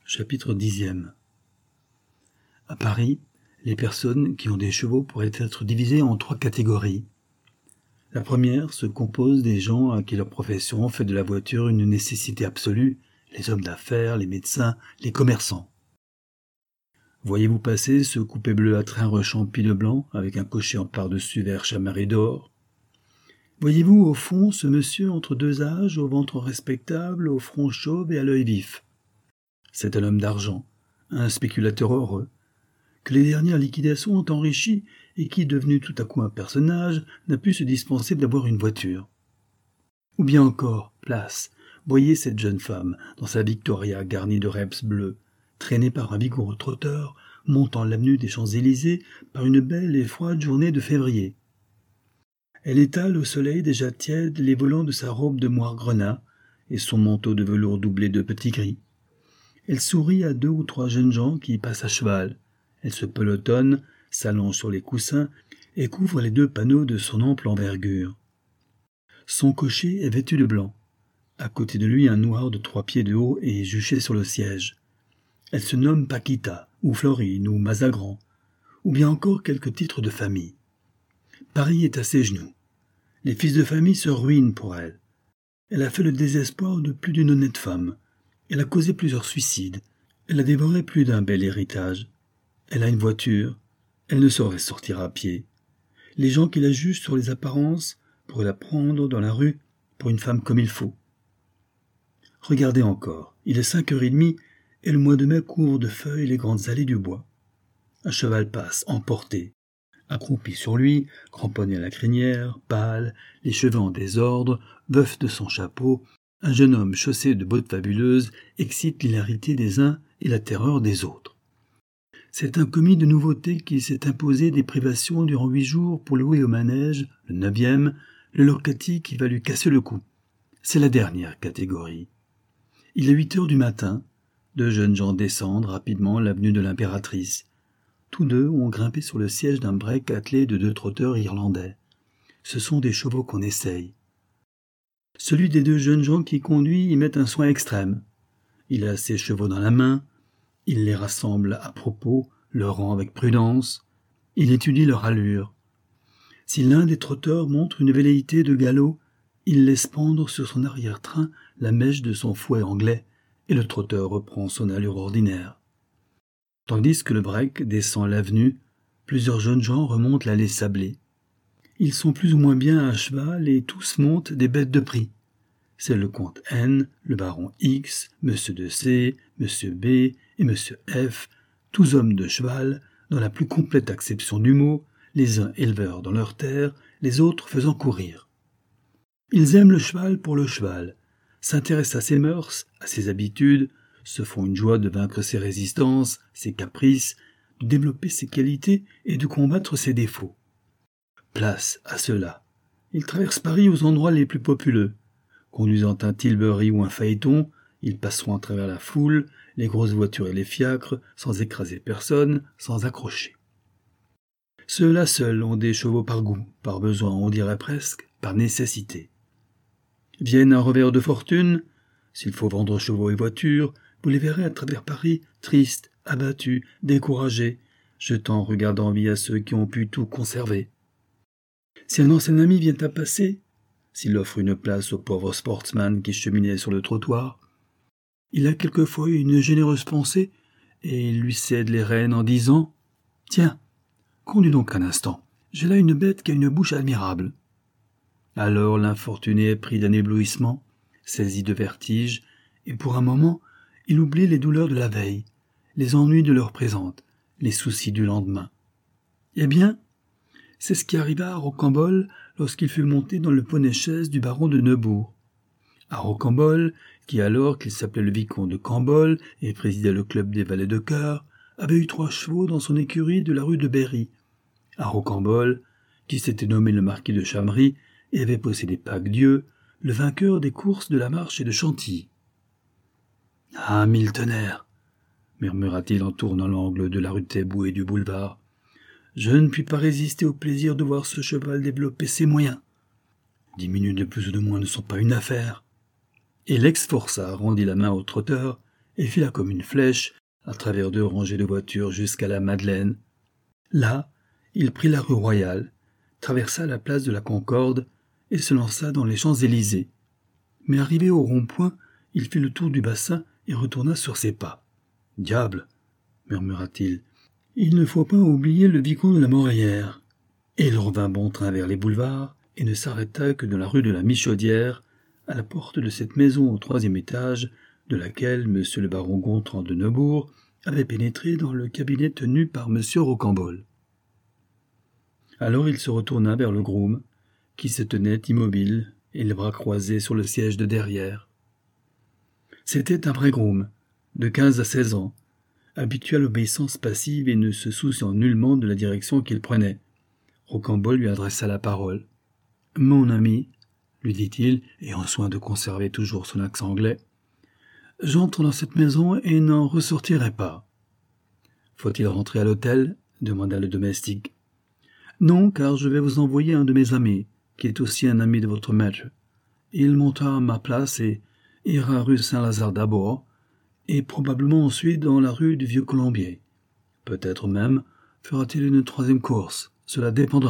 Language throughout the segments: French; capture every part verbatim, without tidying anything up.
Chapitre dixième. À Paris, les personnes qui ont des chevaux pourraient être divisées en trois catégories. La première se compose des gens à qui leur profession fait de la voiture une nécessité absolue, les hommes d'affaires, les médecins, les commerçants. Voyez-vous passer ce coupé bleu à train rechampi de blanc, avec un cocher en par-dessus vert chamarré d'or? Voyez-vous au fond ce monsieur entre deux âges, au ventre respectable, au front chauve et à l'œil vif? C'est un homme d'argent, un spéculateur heureux, que les dernières liquidations ont enrichi et qui, devenu tout à coup un personnage, n'a pu se dispenser d'avoir une voiture. Ou bien encore, place, voyez cette jeune femme, dans sa Victoria garnie de reps bleus, traînée par un vigoureux trotteur, montant l'avenue des Champs-Élysées par une belle et froide journée de février. Elle étale au soleil déjà tiède les volants de sa robe de moire grenat et son manteau de velours doublé de petits gris. Elle sourit à deux ou trois jeunes gens qui passent à cheval. Elle se pelotonne, s'allonge sur les coussins et couvre les deux panneaux de son ample envergure. Son cocher est vêtu de blanc. À côté de lui, un noir de trois pieds de haut est juché sur le siège. Elle se nomme Paquita, ou Florine, ou Mazagran, ou bien encore quelques titres de famille. Paris est à ses genoux. Les fils de famille se ruinent pour elle. Elle a fait le désespoir de plus d'une honnête femme. Elle a causé plusieurs suicides. Elle a dévoré plus d'un bel héritage. Elle a une voiture. Elle ne saurait sortir à pied. Les gens qui la jugent sur les apparences pourraient la prendre dans la rue pour une femme comme il faut. Regardez encore. Il est cinq heures et demie et le mois de mai couvre de feuilles les grandes allées du bois. Un cheval passe, emporté. Accroupi sur lui, cramponné à la crinière, pâle, les cheveux en désordre, veuf de son chapeau, un jeune homme chaussé de bottes fabuleuses excite l'hilarité des uns et la terreur des autres. C'est un commis de nouveauté qui s'est imposé des privations durant huit jours pour louer au manège, le neuvième, le locati qui va lui casser le cou. C'est la dernière catégorie. Il est huit heures du matin. Deux jeunes gens descendent rapidement l'avenue de l'Impératrice. Tous deux ont grimpé sur le siège d'un break attelé de deux trotteurs irlandais. Ce sont des chevaux qu'on essaye. Celui des deux jeunes gens qui conduit y met un soin extrême. Il a ses chevaux dans la main, il les rassemble à propos, leur rend avec prudence, il étudie leur allure. Si l'un des trotteurs montre une velléité de galop, il laisse pendre sur son arrière-train la mèche de son fouet anglais, et le trotteur reprend son allure ordinaire. Tandis que le break descend l'avenue, plusieurs jeunes gens remontent l'allée sablée. Ils sont plus ou moins bien à cheval et tous montent des bêtes de prix. C'est le comte N, le baron X, monsieur de C, monsieur B et monsieur F, tous hommes de cheval, dans la plus complète acception du mot, les uns éleveurs dans leurs terres, les autres faisant courir. Ils aiment le cheval pour le cheval, s'intéressent à ses mœurs, à ses habitudes, se font une joie de vaincre ses résistances, ses caprices, de développer ses qualités et de combattre ses défauts. Place à cela. Ils traversent Paris aux endroits les plus populeux. Conduisant un tilbury ou un phaéton, ils passeront à travers la foule, les grosses voitures et les fiacres, sans écraser personne, sans accrocher. Ceux-là seuls ont des chevaux par goût, par besoin, on dirait presque, par nécessité. Vienne un revers de fortune, s'il faut vendre chevaux et voitures, vous les verrez à travers Paris, tristes, abattus, découragés, jetant un regard d'envie à ceux qui ont pu tout conserver. Si un ancien ami vient à passer, s'il offre une place au pauvre sportsman qui cheminait sur le trottoir, il a quelquefois une généreuse pensée et il lui cède les rênes en disant « Tiens, conduis donc un instant, j'ai là une bête qui a une bouche admirable. » Alors l'infortuné est pris d'un éblouissement, saisi de vertige, et pour un moment, il oublie les douleurs de la veille, les ennuis de l'heure présente, les soucis du lendemain. Eh bien, c'est ce qui arriva à Rocambole lorsqu'il fut monté dans le poney-chaise du baron de Neubourg. À Rocambole, qui alors qu'il s'appelait le vicomte de Cambolle et présidait le club des valets de cœur, avait eu trois chevaux dans son écurie de la rue de Berry. À Rocambole, qui s'était nommé le marquis de Chamery et avait possédé Paque-Dieu, le vainqueur des courses de la Marche et de Chantilly. « Ah, mille tonnerres !» murmura-t-il en tournant l'angle de la rue de Taitbout et du boulevard. « Je ne puis pas résister au plaisir de voir ce cheval développer ses moyens. Dix minutes de plus ou de moins ne sont pas une affaire. » Et l'ex-forçat rendit la main au trotteur et fila comme une flèche à travers deux rangées de voitures jusqu'à la Madeleine. Là, il prit la rue Royale, traversa la place de la Concorde et se lança dans les Champs-Élysées. Mais arrivé au rond-point, il fit le tour du bassin et retourna sur ses pas. « Diable !» murmura-t-il. « Il ne faut pas oublier le vicomte de la Morlière. » Et il revint bon train vers les boulevards et ne s'arrêta que dans la rue de la Michaudière, à la porte de cette maison au troisième étage, de laquelle M. le baron Gontran de Neubourg avait pénétré dans le cabinet tenu par M. Rocambole. Alors il se retourna vers le groom, qui se tenait immobile et les bras croisés sur le siège de derrière. C'était un vrai groom, de quinze à seize ans, habitué à l'obéissance passive et ne se souciant nullement de la direction qu'il prenait. Rocambole lui adressa la parole. « Mon ami, » lui dit-il, ayant soin de conserver toujours son accent anglais, « j'entre dans cette maison et n'en ressortirai pas. »« Faut-il rentrer à l'hôtel » demanda le domestique. « Non, car je vais vous envoyer un de mes amis, qui est aussi un ami de votre maître. Il montera à ma place et ira rue Saint-Lazare d'abord, et probablement ensuite dans la rue du Vieux-Colombier. Peut-être même fera-t-il une troisième course, cela dépendra. »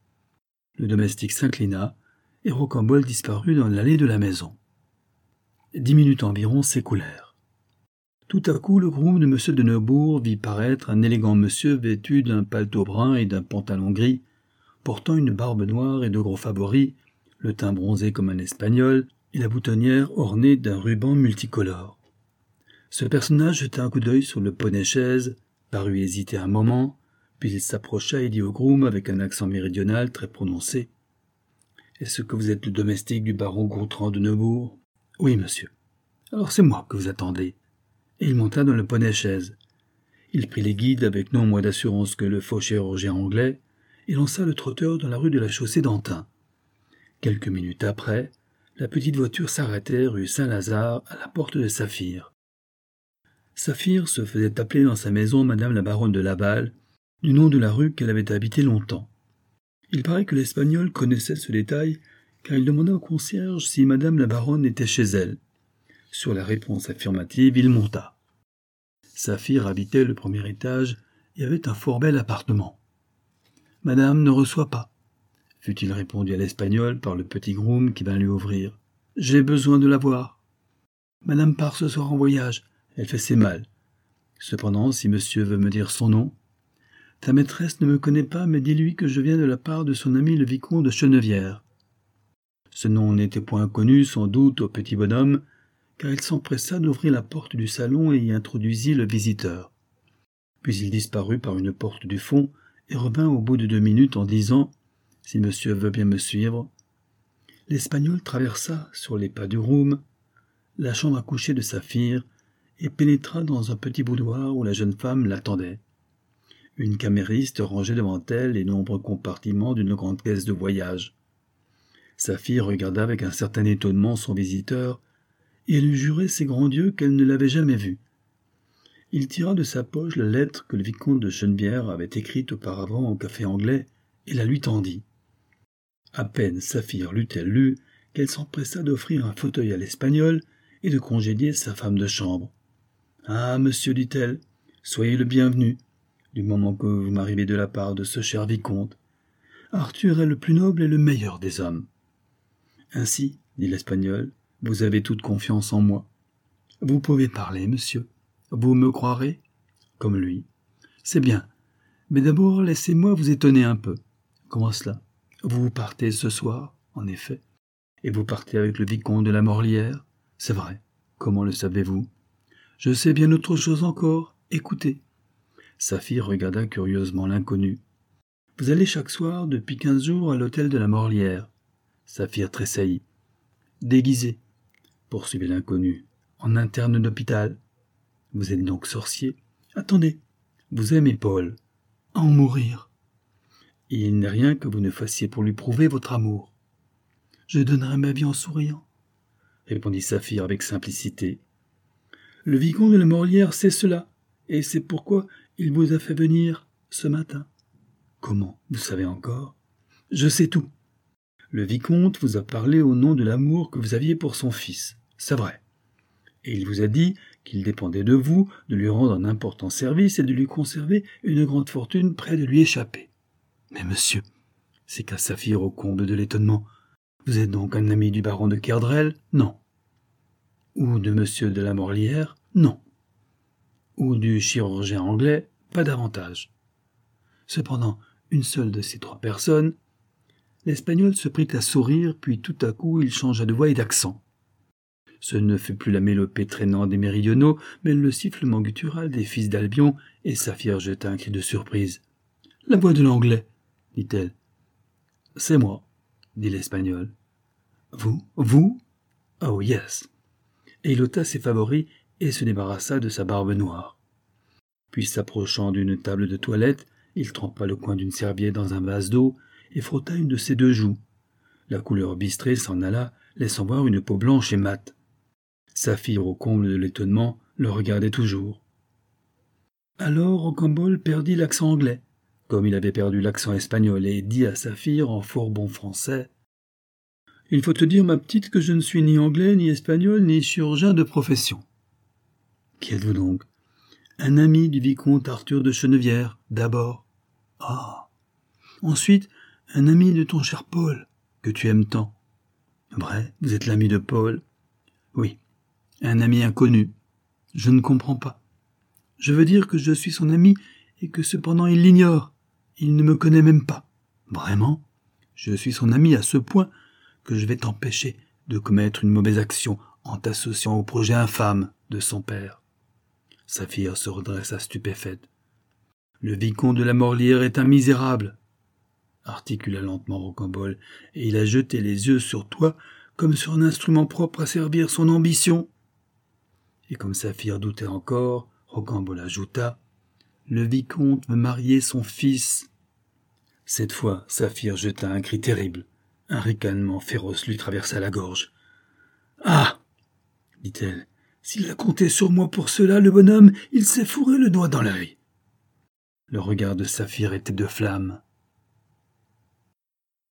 Le domestique s'inclina, et Rocambole disparut dans l'allée de la maison. Dix minutes environ s'écoulèrent. Tout à coup, le groom de M. de Neubourg vit paraître un élégant monsieur vêtu d'un paletot brun et d'un pantalon gris, portant une barbe noire et de gros favoris, le teint bronzé comme un Espagnol, et la boutonnière ornée d'un ruban multicolore. Ce personnage jeta un coup d'œil sur le poney-chaise, parut hésiter un moment, puis il s'approcha et dit au groom avec un accent méridional très prononcé. « Est-ce que vous êtes le domestique du baron Gontran de Neubourg ?»« Oui, monsieur. »« Alors c'est moi que vous attendez. » Et il monta dans le poney-chaise. Il prit les guides avec non moins d'assurance que le faux chirurgien anglais et lança le trotteur dans la rue de la Chaussée-d'Antin. Quelques minutes après, la petite voiture s'arrêtait rue Saint-Lazare à la porte de Saphir. Saphir se faisait appeler dans sa maison Madame la baronne de Laval, du nom de la rue qu'elle avait habitée longtemps. Il paraît que l'Espagnol connaissait ce détail, car il demanda au concierge si Madame la baronne était chez elle. Sur la réponse affirmative, il monta. Saphir habitait le premier étage et avait un fort bel appartement. « Madame ne reçoit pas, » fut-il répondu à l'Espagnol par le petit groom qui vint lui ouvrir. « J'ai besoin de la voir. Madame part ce soir en voyage, elle fait ses malles. Cependant, si monsieur veut me dire son nom... » « Ta maîtresse ne me connaît pas, mais dis-lui que je viens de la part de son ami le vicomte de Chenevière. » Ce nom n'était point connu, sans doute, au petit bonhomme, car il s'empressa d'ouvrir la porte du salon et y introduisit le visiteur. Puis il disparut par une porte du fond et revint au bout de deux minutes en disant « Si monsieur veut bien me suivre. » L'Espagnol traversa, sur les pas du groom, la chambre à coucher de Saphir et pénétra dans un petit boudoir où la jeune femme l'attendait. Une camériste rangeait devant elle les nombreux compartiments d'une grande caisse de voyage. Saphir regarda avec un certain étonnement son visiteur, et elle eût juré ses grands dieux qu'elle ne l'avait jamais vu. Il tira de sa poche la lettre que le vicomte de Chenevière avait écrite auparavant au café anglais, et la lui tendit. À peine Saphir l'eut-elle lue, qu'elle s'empressa d'offrir un fauteuil à l'Espagnol et de congédier sa femme de chambre. « Ah, monsieur, dit-elle, soyez le bienvenu. Du moment que vous m'arrivez de la part de ce cher vicomte. Arthur est le plus noble et le meilleur des hommes. »« Ainsi, dit l'Espagnol, vous avez toute confiance en moi. Vous pouvez parler, monsieur. Vous me croirez ? Comme lui. C'est bien. Mais d'abord, laissez-moi vous étonner un peu. Comment cela ? Vous partez ce soir, en effet. Et vous partez avec le vicomte de la Morlière ? C'est vrai. Comment le savez-vous ? Je sais bien autre chose encore. Écoutez. Saphir regarda curieusement l'inconnu. « Vous allez chaque soir, depuis quinze jours, à l'hôtel de la Morlière. » Saphir tressaillit. « Déguisé, » poursuivit l'inconnu, « en interne d'hôpital. Vous êtes donc sorcier. Attendez, vous aimez Paul. À en mourir. Et il n'est rien que vous ne fassiez pour lui prouver votre amour. Je donnerai ma vie en souriant, » répondit Saphir avec simplicité. « Le vicomte de la Morlière sait cela, et c'est pourquoi il vous a fait venir ce matin. »« Comment, vous savez encore ?»« Je sais tout. Le vicomte vous a parlé au nom de l'amour que vous aviez pour son fils. C'est vrai. Et il vous a dit qu'il dépendait de vous de lui rendre un important service et de lui conserver une grande fortune près de lui échapper. Mais monsieur, s'écria Saphir au comble de l'étonnement, vous êtes donc un ami du baron de Kerdrel? Non. Ou de monsieur de la Morlière? Non. Ou du chirurgien anglais? Pas davantage. Cependant, une seule de ces trois personnes... L'Espagnol se prit à sourire, puis tout à coup il changea de voix et d'accent. Ce ne fut plus la mélopée traînante des méridionaux, mais le sifflement guttural des fils d'Albion, et Saphir jeta un cri de surprise. « La voix de l'anglais !» dit-elle. « C'est moi, » dit l'Espagnol. « Vous? Vous? Oh, yes !» Et il ôta ses favoris et se débarrassa de sa barbe noire. Puis, s'approchant d'une table de toilette, il trempa le coin d'une serviette dans un vase d'eau et frotta une de ses deux joues. La couleur bistrée s'en alla, laissant voir une peau blanche et mate. Saphir, au comble de l'étonnement, le regardait toujours. Alors Rocambole perdit l'accent anglais, comme il avait perdu l'accent espagnol, et dit à Saphir en fort bon français « Il faut te dire, ma petite, que je ne suis ni anglais, ni espagnol, ni chirurgien de profession. »« Qui êtes-vous donc ?»« Un ami du vicomte Arthur de Chenevière, d'abord. »« Ah !»« Ensuite, un ami de ton cher Paul, que tu aimes tant. »« Vrai, vous êtes l'ami de Paul ?»« Oui, un ami inconnu. Je ne comprends pas. Je veux dire que je suis son ami et que cependant il l'ignore. Il ne me connaît même pas. Vraiment, je suis son ami à ce point que je vais t'empêcher de commettre une mauvaise action en t'associant au projet infâme de son père. » Saphir se redressa stupéfaite. « Le vicomte de la Morlière est un misérable, » articula lentement Rocambole, et il a jeté les yeux sur toi comme sur un instrument propre à servir son ambition. Et comme Saphir doutait encore, Rocambole ajouta « Le vicomte veut marier son fils. » Cette fois, Saphir jeta un cri terrible. Un ricanement féroce lui traversa la gorge. « Ah !» dit-elle. « S'il a compté sur moi pour cela, le bonhomme, il s'est fourré le doigt dans l'œil. » Le regard de Saphir était de flamme.